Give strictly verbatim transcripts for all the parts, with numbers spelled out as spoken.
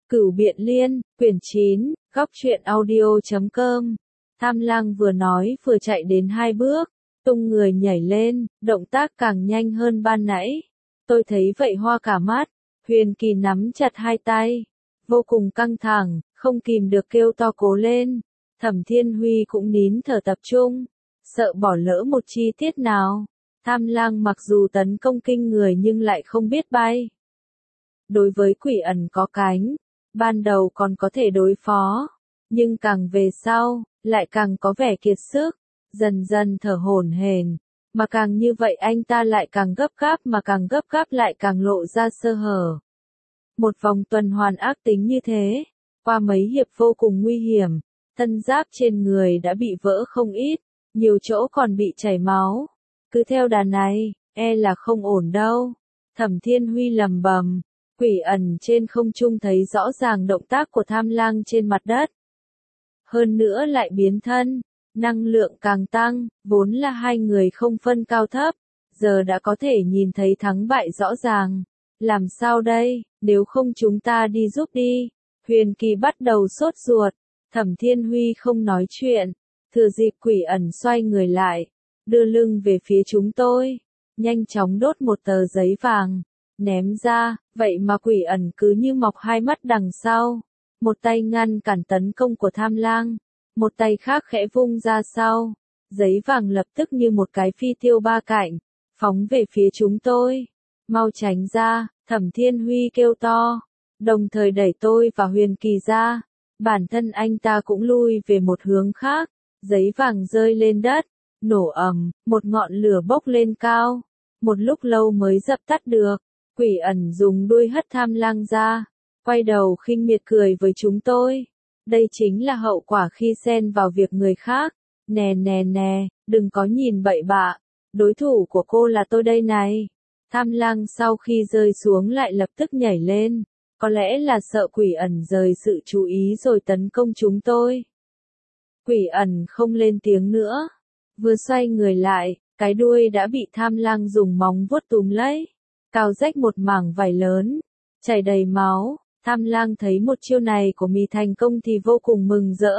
Cửu Biện Liên, quyển chín, góc truyện audio chấm com. Tham Lang vừa nói vừa chạy đến hai bước, tung người nhảy lên, động tác càng nhanh hơn ban nãy. Tôi thấy vậy hoa cả mắt, Huyền Kỳ nắm chặt hai tay, vô cùng căng thẳng, không kìm được kêu to cố lên. Thẩm Thiên Huy cũng nín thở tập trung, sợ bỏ lỡ một chi tiết nào. Tham Lang mặc dù tấn công kinh người nhưng lại không biết bay. Đối với quỷ ẩn có cánh, ban đầu còn có thể đối phó, nhưng càng về sau, lại càng có vẻ kiệt sức, dần dần thở hổn hển, mà càng như vậy anh ta lại càng gấp gáp mà càng gấp gáp lại càng lộ ra sơ hở. Một vòng tuần hoàn ác tính như thế, qua mấy hiệp vô cùng nguy hiểm, thân giáp trên người đã bị vỡ không ít, nhiều chỗ còn bị chảy máu. Cứ theo đà này, e là không ổn đâu. Thẩm Thiên Huy lầm bầm. Quỷ ẩn trên không trung thấy rõ ràng động tác của Tham Lang trên mặt đất. Hơn nữa lại biến thân, năng lượng càng tăng, vốn là hai người không phân cao thấp, giờ đã có thể nhìn thấy thắng bại rõ ràng. Làm sao đây, nếu không chúng ta đi giúp đi. Huyền Kỳ bắt đầu sốt ruột, Thẩm Thiên Huy không nói chuyện, thừa dịp quỷ ẩn xoay người lại, đưa lưng về phía chúng tôi, nhanh chóng đốt một tờ giấy vàng. Ném ra, vậy mà quỷ ẩn cứ như mọc hai mắt đằng sau. Một tay ngăn cản tấn công của Tham Lang, một tay khác khẽ vung ra sau. Giấy vàng lập tức như một cái phi tiêu ba cạnh, phóng về phía chúng tôi. Mau tránh ra, Thẩm Thiên Huy kêu to, đồng thời đẩy tôi và Huyền Kỳ ra. Bản thân anh ta cũng lui về một hướng khác, giấy vàng rơi lên đất, nổ ầm, một ngọn lửa bốc lên cao. Một lúc lâu mới dập tắt được. Quỷ ẩn dùng đuôi hất Tham Lang ra, quay đầu khinh miệt cười với chúng tôi. Đây chính là hậu quả khi xen vào việc người khác. Nè nè nè, đừng có nhìn bậy bạ, đối thủ của cô là tôi đây này. Tham Lang sau khi rơi xuống lại lập tức nhảy lên, có lẽ là sợ quỷ ẩn rời sự chú ý rồi tấn công chúng tôi. Quỷ ẩn không lên tiếng nữa, vừa xoay người lại, cái đuôi đã bị Tham Lang dùng móng vuốt túm lấy. Cào rách một mảng vải lớn, chảy đầy máu. Tham Lang thấy một chiêu này của mì thành công thì vô cùng mừng rỡ.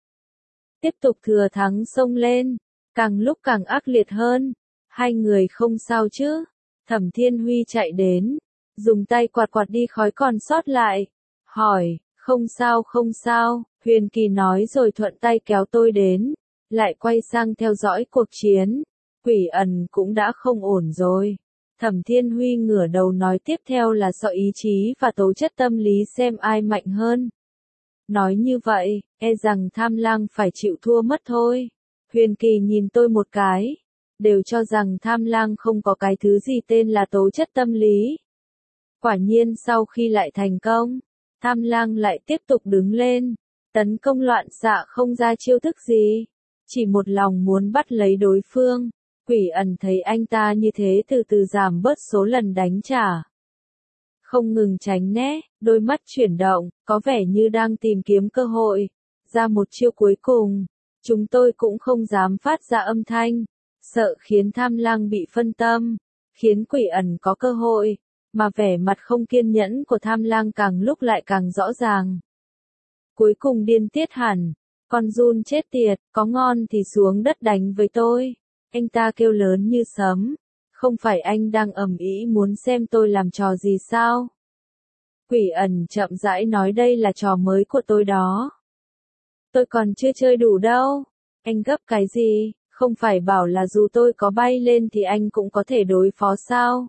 Tiếp tục thừa thắng xông lên, càng lúc càng ác liệt hơn. Hai người không sao chứ? Thẩm Thiên Huy chạy đến, dùng tay quạt quạt đi khói còn sót lại. Hỏi, không sao không sao, Huyền Kỳ nói rồi thuận tay kéo tôi đến, lại quay sang theo dõi cuộc chiến. Quỷ ẩn cũng đã không ổn rồi. Thẩm Thiên Huy ngửa đầu nói tiếp theo là sợ ý chí và tố chất tâm lý xem ai mạnh hơn. Nói như vậy, e rằng Tham Lang phải chịu thua mất thôi. Huyền Kỳ nhìn tôi một cái, đều cho rằng Tham Lang không có cái thứ gì tên là tố chất tâm lý. Quả nhiên sau khi lại thành công, Tham Lang lại tiếp tục đứng lên, tấn công loạn xạ không ra chiêu thức gì, chỉ một lòng muốn bắt lấy đối phương. Quỷ ẩn thấy anh ta như thế từ từ giảm bớt số lần đánh trả. Không ngừng tránh né, đôi mắt chuyển động, có vẻ như đang tìm kiếm cơ hội. Ra một chiêu cuối cùng, chúng tôi cũng không dám phát ra âm thanh, sợ khiến Tham Lang bị phân tâm, khiến quỷ ẩn có cơ hội, mà vẻ mặt không kiên nhẫn của Tham Lang càng lúc lại càng rõ ràng. Cuối cùng điên tiết hẳn, con giun chết tiệt, có ngon thì xuống đất đánh với tôi. Anh ta kêu lớn như sấm, không phải anh đang ầm ĩ muốn xem tôi làm trò gì sao? Quỷ ẩn chậm rãi nói đây là trò mới của tôi đó. Tôi còn chưa chơi đủ đâu. Anh gấp cái gì, không phải bảo là dù tôi có bay lên thì anh cũng có thể đối phó sao?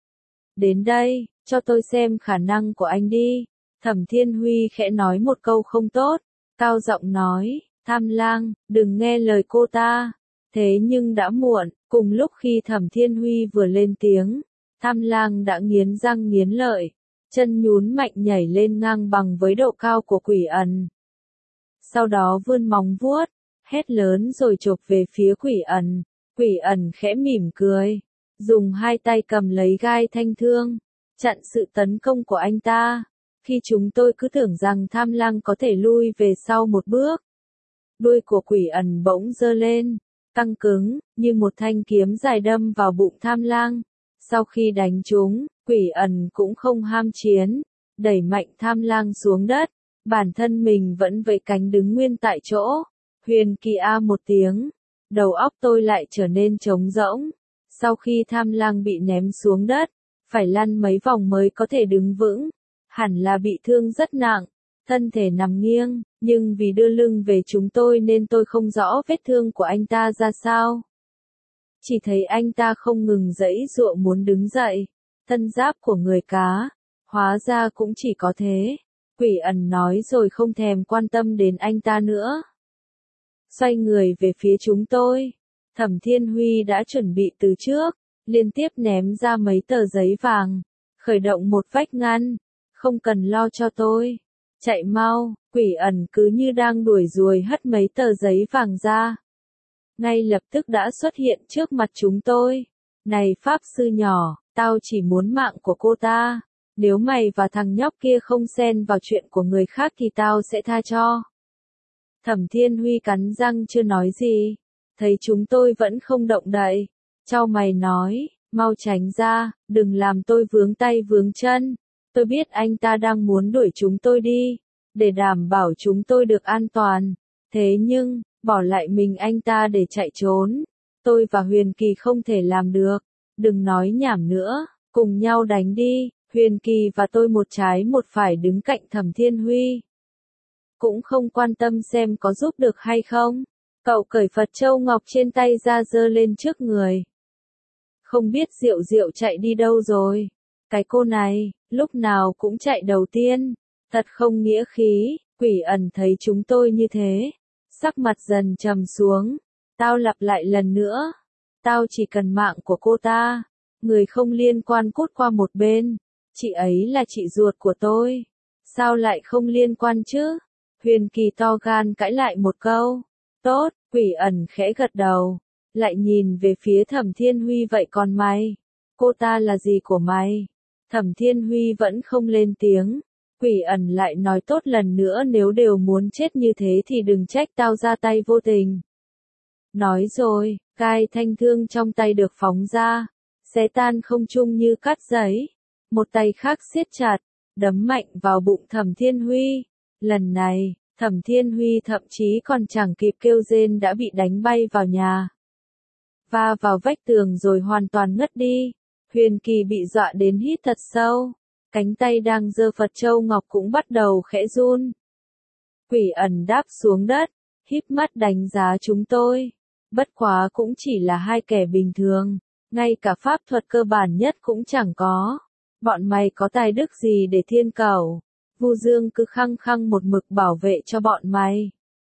Đến đây, cho tôi xem khả năng của anh đi. Thẩm Thiên Huy khẽ nói một câu không tốt, cao giọng nói, Tham Lang, đừng nghe lời cô ta. Thế nhưng đã muộn, cùng lúc khi Thẩm Thiên Huy vừa lên tiếng, Tham Lang đã nghiến răng nghiến lợi, chân nhún mạnh nhảy lên ngang bằng với độ cao của quỷ ẩn. Sau đó vươn móng vuốt, hét lớn rồi chộp về phía quỷ ẩn. Quỷ ẩn khẽ mỉm cười, dùng hai tay cầm lấy gai thanh thương, chặn sự tấn công của anh ta. Khi chúng tôi cứ tưởng rằng Tham Lang có thể lui về sau một bước, đuôi của quỷ ẩn bỗng giơ lên, căng cứng, như một thanh kiếm dài đâm vào bụng Tham Lang. Sau khi đánh trúng, quỷ ẩn cũng không ham chiến, đẩy mạnh Tham Lang xuống đất, bản thân mình vẫn vẫy cánh đứng nguyên tại chỗ. Huyền Kỳ a một tiếng, đầu óc tôi lại trở nên trống rỗng. Sau khi Tham Lang bị ném xuống đất, phải lăn mấy vòng mới có thể đứng vững, hẳn là bị thương rất nặng, thân thể nằm nghiêng, nhưng vì đưa lưng về chúng tôi nên tôi không rõ vết thương của anh ta ra sao. Chỉ thấy anh ta không ngừng giãy giụa muốn đứng dậy, thân giáp của người cá, hóa ra cũng chỉ có thế. Quỷ Ẩn nói rồi không thèm quan tâm đến anh ta nữa. Xoay người về phía chúng tôi, Thẩm Thiên Huy đã chuẩn bị từ trước, liên tiếp ném ra mấy tờ giấy vàng, khởi động một vách ngăn, không cần lo cho tôi. Chạy mau, Quỷ Ẩn cứ như đang đuổi ruồi hất mấy tờ giấy vàng ra. Ngay lập tức đã xuất hiện trước mặt chúng tôi. Này Pháp Sư nhỏ, tao chỉ muốn mạng của cô ta. Nếu mày và thằng nhóc kia không xen vào chuyện của người khác thì tao sẽ tha cho. Thẩm Thiên Huy cắn răng chưa nói gì. Thấy chúng tôi vẫn không động đậy. Chau mày nói, mau tránh ra, đừng làm tôi vướng tay vướng chân. Tôi biết anh ta đang muốn đuổi chúng tôi đi, để đảm bảo chúng tôi được an toàn. Thế nhưng, bỏ lại mình anh ta để chạy trốn. Tôi và Huyền Kỳ không thể làm được. Đừng nói nhảm nữa, cùng nhau đánh đi. Huyền Kỳ và tôi một trái một phải đứng cạnh Thẩm Thiên Huy. Cũng không quan tâm xem có giúp được hay không. Cậu cởi Phật Châu Ngọc trên tay ra giơ lên trước người. Không biết Diệu Diệu chạy đi đâu rồi. Cái cô này, lúc nào cũng chạy đầu tiên. Thật không nghĩa khí. Quỷ Ẩn thấy chúng tôi như thế, sắc mặt dần trầm xuống. Tao lặp lại lần nữa. Tao chỉ cần mạng của cô ta. Người không liên quan cút qua một bên. Chị ấy là chị ruột của tôi. Sao lại không liên quan chứ? Huyền Kỳ to gan cãi lại một câu. Tốt, Quỷ Ẩn khẽ gật đầu. Lại nhìn về phía Thẩm Thiên Huy, vậy còn mày? Cô ta là gì của mày? Thẩm Thiên Huy vẫn không lên tiếng. Quỷ Ẩn lại nói tốt lần nữa, nếu đều muốn chết như thế thì đừng trách tao ra tay vô tình. Nói rồi, gai thanh thương trong tay được phóng ra, xé tan không trung như cắt giấy. Một tay khác siết chặt, đấm mạnh vào bụng Thẩm Thiên Huy. Lần này, Thẩm Thiên Huy thậm chí còn chẳng kịp kêu rên đã bị đánh bay vào nhà. Va vào vách tường rồi hoàn toàn ngất đi. Huyền Kỳ bị dọa đến hít thật sâu. Cánh tay đang giơ Phật Châu Ngọc cũng bắt đầu khẽ run. Quỷ Ẩn đáp xuống đất, híp mắt đánh giá chúng tôi. Bất quá cũng chỉ là hai kẻ bình thường, ngay cả pháp thuật cơ bản nhất cũng chẳng có. Bọn mày có tài đức gì để thiên cầu? Vu Dương cứ khăng khăng một mực bảo vệ cho bọn mày.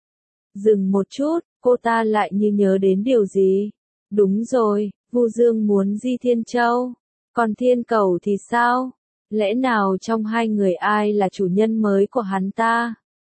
Dừng một chút, cô ta lại như nhớ đến điều gì. Đúng rồi, Vu Dương muốn Di Thiên Châu. Còn thiên cầu thì sao? Lẽ nào trong hai người ai là chủ nhân mới của hắn ta?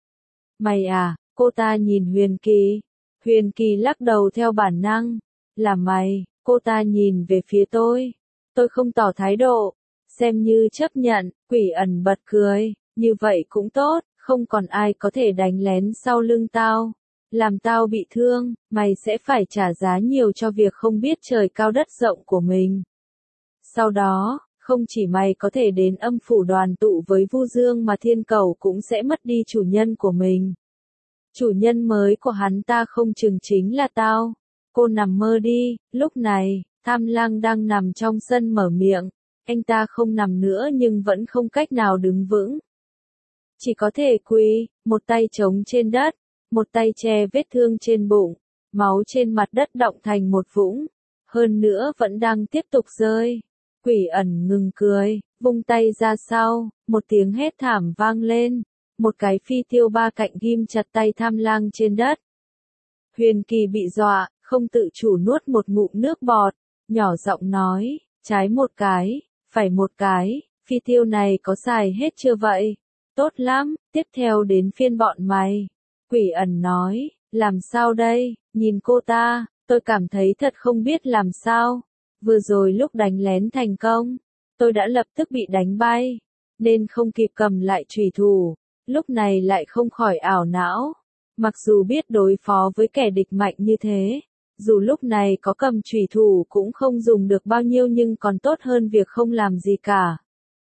Mày à, cô ta nhìn Huyền Kỳ. Huyền Kỳ lắc đầu theo bản năng. Là mày, cô ta nhìn về phía tôi. Tôi không tỏ thái độ, xem như chấp nhận. Quỷ Ẩn bật cười. Như vậy cũng tốt, không còn ai có thể đánh lén sau lưng tao. Làm tao bị thương, mày sẽ phải trả giá nhiều cho việc không biết trời cao đất rộng của mình. Sau đó, không chỉ mày có thể đến âm phủ đoàn tụ với Vu Dương mà thiên cầu cũng sẽ mất đi chủ nhân của mình. Chủ nhân mới của hắn ta không chừng chính là tao. Cô nằm mơ đi. Lúc này, Tham Lang đang nằm trong sân mở miệng. Anh ta không nằm nữa nhưng vẫn không cách nào đứng vững. Chỉ có thể quỳ, một tay chống trên đất, một tay che vết thương trên bụng, máu trên mặt đất đọng thành một vũng, hơn nữa vẫn đang tiếp tục rơi. Quỷ Ẩn ngừng cười, vung tay ra sau, một tiếng hét thảm vang lên, một cái phi tiêu ba cạnh ghim chặt tay Tham Lang trên đất. Huyền Kỳ bị dọa, không tự chủ nuốt một ngụm nước bọt, nhỏ giọng nói, trái một cái, phải một cái, phi tiêu này có xài hết chưa vậy? Tốt lắm, tiếp theo đến phiên bọn mày. Quỷ Ẩn nói, làm sao đây, nhìn cô ta, tôi cảm thấy thật không biết làm sao. Vừa rồi lúc đánh lén thành công, tôi đã lập tức bị đánh bay, nên không kịp cầm lại chùy thủ, lúc này lại không khỏi ảo não. Mặc dù biết đối phó với kẻ địch mạnh như thế, dù lúc này có cầm chùy thủ cũng không dùng được bao nhiêu nhưng còn tốt hơn việc không làm gì cả.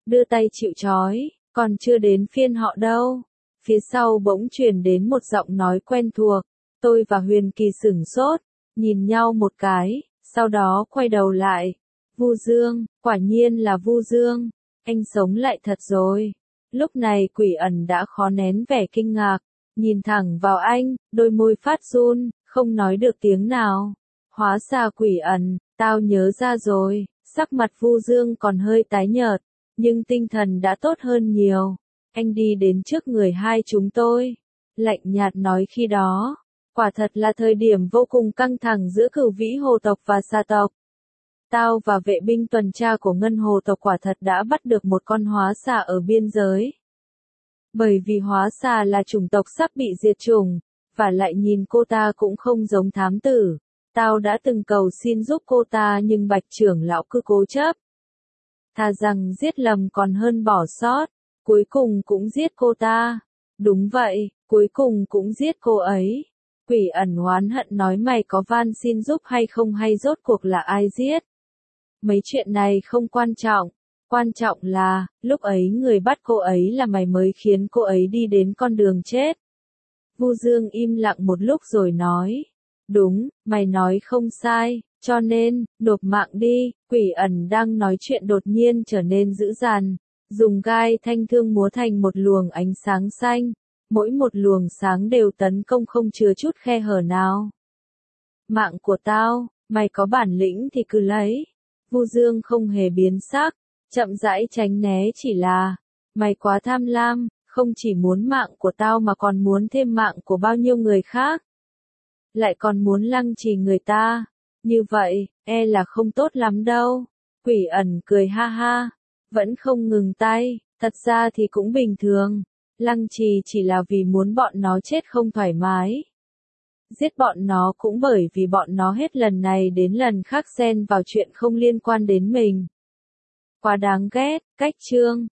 đưa tay chịu trói, còn chưa đến phiên họ đâu. Phía sau bỗng truyền đến một giọng nói quen thuộc, tôi và Huyền Kỳ sửng sốt, nhìn nhau một cái, sau đó quay đầu lại. Vu Dương, quả nhiên là Vu Dương, anh sống lại thật rồi. Lúc này Quỷ Ẩn đã khó nén vẻ kinh ngạc, nhìn thẳng vào anh, đôi môi phát run, không nói được tiếng nào. Hóa ra Quỷ Ẩn, tao nhớ ra rồi, sắc mặt Vu Dương còn hơi tái nhợt, nhưng tinh thần đã tốt hơn nhiều. Anh đi đến trước người hai chúng tôi, lạnh nhạt nói khi đó, quả thật là thời điểm vô cùng căng thẳng giữa Cửu Vĩ Hồ tộc và Xà tộc. Tao và vệ binh tuần tra của Ngân Hồ tộc quả thật đã bắt được một con hóa xà ở biên giới. Bởi vì hóa xà là chủng tộc sắp bị diệt chủng, và lại nhìn cô ta cũng không giống thám tử. Tao đã từng cầu xin giúp cô ta nhưng Bạch trưởng lão cứ cố chấp. Thà rằng giết lầm còn hơn bỏ sót, cuối cùng cũng giết cô ta. Đúng vậy, cuối cùng cũng giết cô ấy. Quỷ Ẩn oán hận nói mày có van xin giúp hay không hay rốt cuộc là ai giết. Mấy chuyện này không quan trọng, quan trọng là, lúc ấy người bắt cô ấy là mày mới khiến cô ấy đi đến con đường chết. Vu Dương im lặng một lúc rồi nói, đúng, mày nói không sai, cho nên, nộp mạng đi. Quỷ Ẩn đang nói chuyện đột nhiên trở nên dữ dằn, dùng gai thanh thương múa thành một luồng ánh sáng xanh, mỗi một luồng sáng đều tấn công không chừa chút khe hở nào. Mạng của tao, mày có bản lĩnh thì cứ lấy. Vu Dương không hề biến sắc, chậm rãi tránh né, chỉ là, mày quá tham lam, không chỉ muốn mạng của tao mà còn muốn thêm mạng của bao nhiêu người khác. Lại còn muốn lăng trì người ta, như vậy, e là không tốt lắm đâu. Quỷ Ẩn cười ha ha, vẫn không ngừng tay, thật ra thì cũng bình thường, lăng trì chỉ là vì muốn bọn nó chết không thoải mái. Giết bọn nó cũng bởi vì bọn nó hết lần này đến lần khác xen vào chuyện không liên quan đến mình. Quá đáng ghét, cách chương.